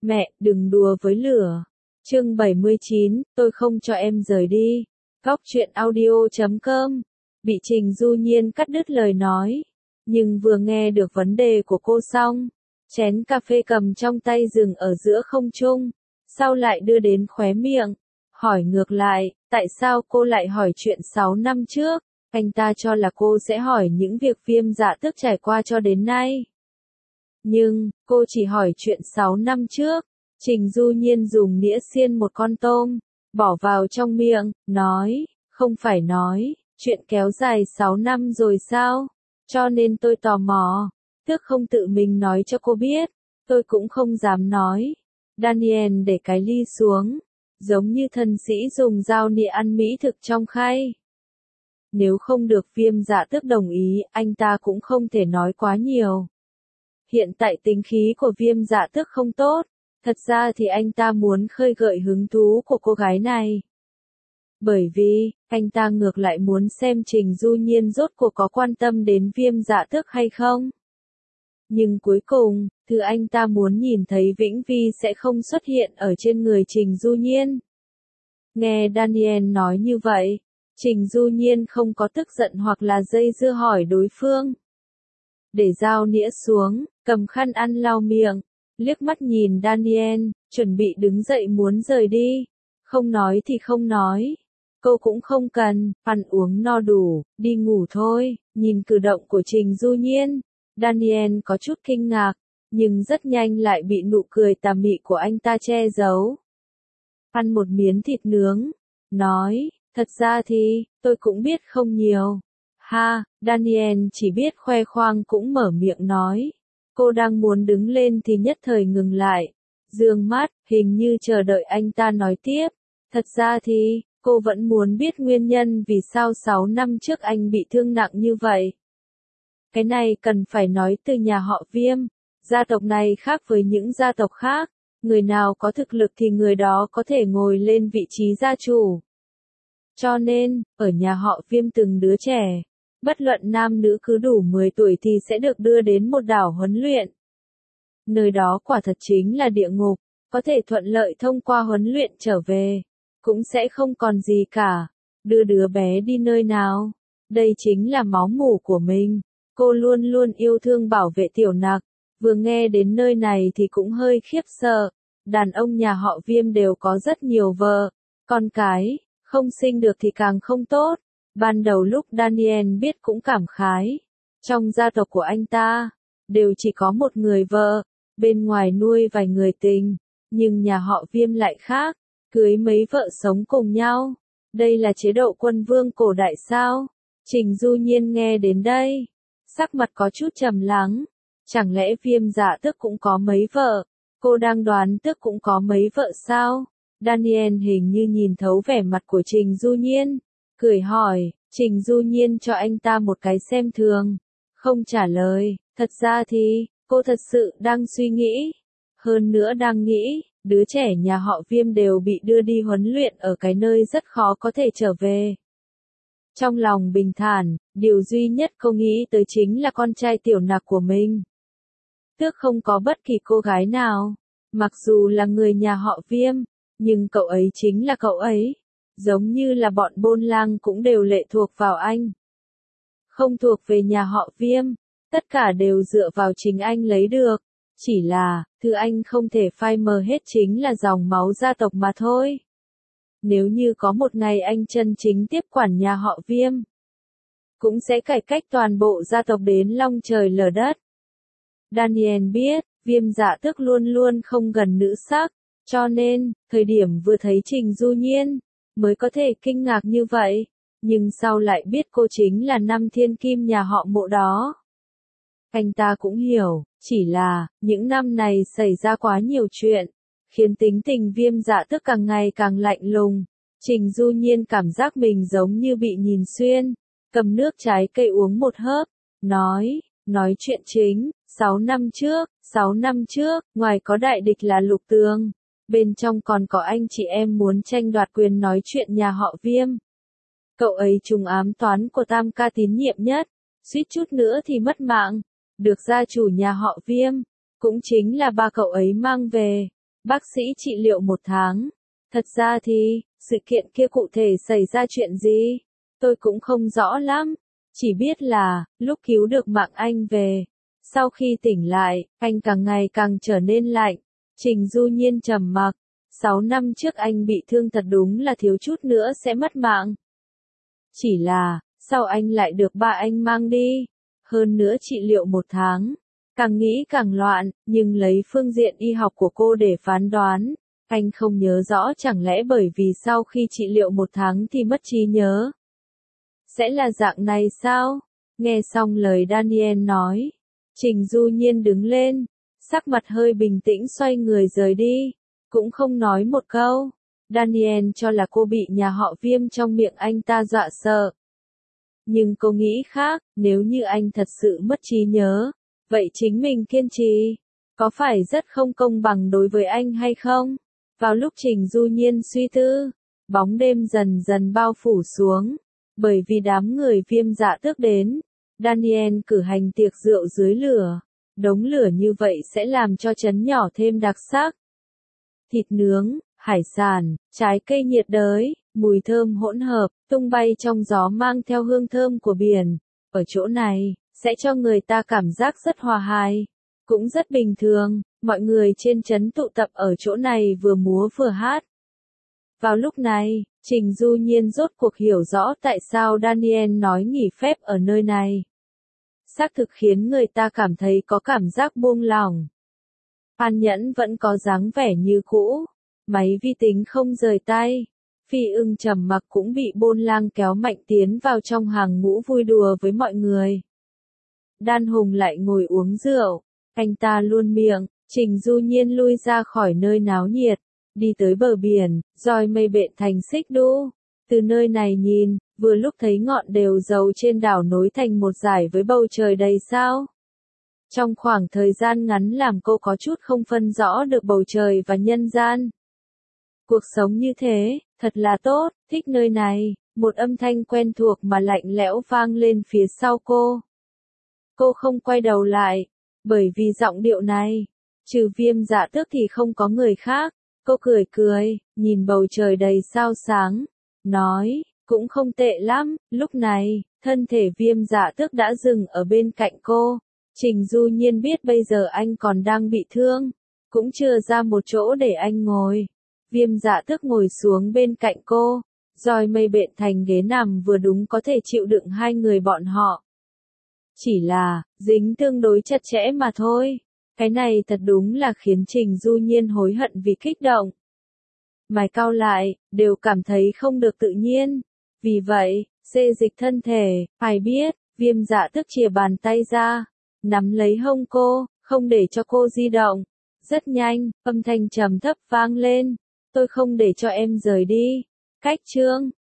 Mẹ, đừng đùa với lửa. Chương 79, tôi không cho em rời đi. Góc truyện audio.com. Bị Trình Du Nhiên cắt đứt lời nói. Nhưng vừa nghe được vấn đề của cô xong, chén cà phê cầm trong tay dừng ở giữa không trung, sau lại đưa đến khóe miệng, hỏi ngược lại, tại sao cô lại hỏi chuyện 6 năm trước? Anh ta cho là cô sẽ hỏi những việc Viêm Dạ Tước trải qua cho đến nay. Nhưng, cô chỉ hỏi chuyện 6 năm trước. Trình Du Nhiên dùng nĩa xiên một con tôm, bỏ vào trong miệng, nói, không phải nói, chuyện kéo dài 6 năm rồi sao? Cho nên tôi tò mò, Tước không tự mình nói cho cô biết, tôi cũng không dám nói. Daniel để cái ly xuống, giống như thân sĩ dùng dao nĩa ăn mỹ thực trong khay. Nếu không được Viêm Dạ Tước đồng ý, anh ta cũng không thể nói quá nhiều. Hiện tại tính khí của Viêm Dạ Tước không tốt, thật ra thì anh ta muốn khơi gợi hứng thú của cô gái này. Bởi vì, anh ta ngược lại muốn xem Trình Du Nhiên rốt cuộc có quan tâm đến Viêm Dạ Tước hay không. Nhưng cuối cùng, thứ anh ta muốn nhìn thấy vĩnh vi sẽ không xuất hiện ở trên người Trình Du Nhiên. Nghe Daniel nói như vậy, Trình Du Nhiên không có tức giận hoặc là dây dưa hỏi đối phương. Để dao nĩa xuống, cầm khăn ăn lau miệng, liếc mắt nhìn Daniel, chuẩn bị đứng dậy muốn rời đi. Không nói thì không nói. Cô cũng không cần, ăn uống no đủ, đi ngủ thôi. Nhìn cử động của Trình Du Nhiên, Daniel có chút kinh ngạc, nhưng rất nhanh lại bị nụ cười tà mị của anh ta che giấu. Ăn một miếng thịt nướng, nói, thật ra thì, tôi cũng biết không nhiều. Ha, Daniel chỉ biết khoe khoang cũng mở miệng nói. Cô đang muốn đứng lên thì nhất thời ngừng lại. Dương mắt, hình như chờ đợi anh ta nói tiếp. Thật ra thì, cô vẫn muốn biết nguyên nhân vì sao 6 năm trước anh bị thương nặng như vậy. Cái này cần phải nói từ nhà họ Viêm. Gia tộc này khác với những gia tộc khác. Người nào có thực lực thì người đó có thể ngồi lên vị trí gia chủ. Cho nên, ở nhà họ Viêm từng đứa trẻ, bất luận nam nữ cứ đủ 10 tuổi thì sẽ được đưa đến một đảo huấn luyện. Nơi đó quả thật chính là địa ngục, có thể thuận lợi thông qua huấn luyện trở về, cũng sẽ không còn gì cả. Đưa đứa bé đi nơi nào? Đây chính là máu mủ của mình. Cô luôn luôn yêu thương bảo vệ Tiểu Nặc, vừa nghe đến nơi này thì cũng hơi khiếp sợ. Đàn ông nhà họ Viêm đều có rất nhiều vợ, con cái, không sinh được thì càng không tốt. Ban đầu lúc Daniel biết cũng cảm khái. Trong gia tộc của anh ta, đều chỉ có một người vợ, bên ngoài nuôi vài người tình. Nhưng nhà họ Viêm lại khác, cưới mấy vợ sống cùng nhau. Đây là chế độ quân vương cổ đại sao? Trình Du Nhiên nghe đến đây, sắc mặt có chút trầm lắng. Chẳng lẽ Viêm Dạ Tước cũng có mấy vợ? Cô đang đoán Tước cũng có mấy vợ sao? Daniel hình như nhìn thấu vẻ mặt của Trình Du Nhiên, cười hỏi. Trình Du Nhiên cho anh ta một cái xem thường, không trả lời. Thật ra thì, cô thật sự đang suy nghĩ. Hơn nữa đang nghĩ, đứa trẻ nhà họ Viêm đều bị đưa đi huấn luyện ở cái nơi rất khó có thể trở về. Trong lòng bình thản, điều duy nhất cô nghĩ tới chính là con trai Tiểu Nặc của mình. Tước không có bất kỳ cô gái nào, mặc dù là người nhà họ Viêm, nhưng cậu ấy chính là cậu ấy. Giống như là bọn Bôn Lang cũng đều lệ thuộc vào anh. Không thuộc về nhà họ Viêm, tất cả đều dựa vào chính anh lấy được. Chỉ là, thứ anh không thể phai mờ hết chính là dòng máu gia tộc mà thôi. Nếu như có một ngày anh chân chính tiếp quản nhà họ Viêm, cũng sẽ cải cách toàn bộ gia tộc đến long trời lở đất. Daniel biết, Viêm Dạ Tước luôn luôn không gần nữ sắc, cho nên, thời điểm vừa thấy Trình Du Nhiên, mới có thể kinh ngạc như vậy, nhưng sau lại biết cô chính là năm thiên kim nhà họ Mộ đó. Anh ta cũng hiểu, chỉ là, những năm này xảy ra quá nhiều chuyện, khiến tính tình Viêm Dạ Tước càng ngày càng lạnh lùng. Trình Du Nhiên cảm giác mình giống như bị nhìn xuyên, cầm nước trái cây uống một hớp, nói chuyện chính. 6 năm trước, ngoài có đại địch là Lục Tường, bên trong còn có anh chị em muốn tranh đoạt quyền nói chuyện nhà họ Viêm. Cậu ấy trùng ám toán của Tam ca tín nhiệm nhất, suýt chút nữa thì mất mạng, được gia chủ nhà họ Viêm, cũng chính là ba cậu ấy mang về. Bác sĩ trị liệu 1 tháng. Thật ra thì, sự kiện kia cụ thể xảy ra chuyện gì? Tôi cũng không rõ lắm. Chỉ biết là, lúc cứu được mạng anh về, sau khi tỉnh lại, anh càng ngày càng trở nên lạnh. Trình Du Nhiên trầm mặc. 6 năm trước anh bị thương thật đúng là thiếu chút nữa sẽ mất mạng. Chỉ là, sao anh lại được ba anh mang đi? Hơn nữa trị liệu 1 tháng. Càng nghĩ càng loạn, nhưng lấy phương diện y học của cô để phán đoán. Anh không nhớ rõ chẳng lẽ bởi vì sau khi trị liệu 1 tháng thì mất trí nhớ. Sẽ là dạng này sao? Nghe xong lời Daniel nói. Trình Du Nhiên đứng lên. Sắc mặt hơi bình tĩnh xoay người rời đi. Cũng không nói một câu. Daniel cho là cô bị nhà họ Viêm trong miệng anh ta dọa sợ. Nhưng cô nghĩ khác, nếu như anh thật sự mất trí nhớ, vậy chính mình kiên trì, có phải rất không công bằng đối với anh hay không? Vào lúc Trình Du Nhiên suy tư, bóng đêm dần dần bao phủ xuống, bởi vì đám người Viêm Dạ Tước đến, Daniel cử hành tiệc rượu dưới lửa, đống lửa như vậy sẽ làm cho trấn nhỏ thêm đặc sắc. Thịt nướng, hải sản, trái cây nhiệt đới, mùi thơm hỗn hợp, tung bay trong gió mang theo hương thơm của biển. Ở chỗ này, sẽ cho người ta cảm giác rất hòa hài. Cũng rất bình thường, mọi người trên trấn tụ tập ở chỗ này vừa múa vừa hát. Vào lúc này, Trình Du Nhiên rốt cuộc hiểu rõ tại sao Daniel nói nghỉ phép ở nơi này. Xác thực khiến người ta cảm thấy có cảm giác buông lỏng. An Nhẫn vẫn có dáng vẻ như cũ, máy vi tính không rời tay. Phi Ưng trầm mặc cũng bị Bôn Lang kéo mạnh tiến vào trong hàng ngũ vui đùa với mọi người. Đan Hùng lại ngồi uống rượu, anh ta luôn miệng. Trình Du Nhiên lui ra khỏi nơi náo nhiệt, đi tới bờ biển, roi mây bện thành xích đu. Từ nơi này nhìn, vừa lúc thấy ngọn đèo dầu trên đảo nối thành một dải với bầu trời đầy sao. Trong khoảng thời gian ngắn làm cô có chút không phân rõ được bầu trời và nhân gian. Cuộc sống như thế, thật là tốt, thích nơi này. Một âm thanh quen thuộc mà lạnh lẽo vang lên phía sau cô. Cô không quay đầu lại, bởi vì giọng điệu này, trừ Viêm Dạ Tước thì không có người khác. Cô cười cười, nhìn bầu trời đầy sao sáng, nói, cũng không tệ lắm. Lúc này, thân thể Viêm Dạ Tước đã dừng ở bên cạnh cô. Trình Du Nhiên biết bây giờ anh còn đang bị thương, cũng chưa ra một chỗ để anh ngồi. Viêm Dạ Tước ngồi xuống bên cạnh cô, roi mây bện thành ghế nằm vừa đúng có thể chịu đựng hai người bọn họ. Chỉ là, dính tương đối chặt chẽ mà thôi. Cái này thật đúng là khiến Trình Du Nhiên hối hận vì kích động. Mày cau lại, đều cảm thấy không được tự nhiên. Vì vậy, xê dịch thân thể, phải biết, Viêm Dạ Tước chìa bàn tay ra, nắm lấy hông cô, không để cho cô di động. Rất nhanh, âm thanh trầm thấp vang lên. Tôi không để cho em rời đi. Cách chương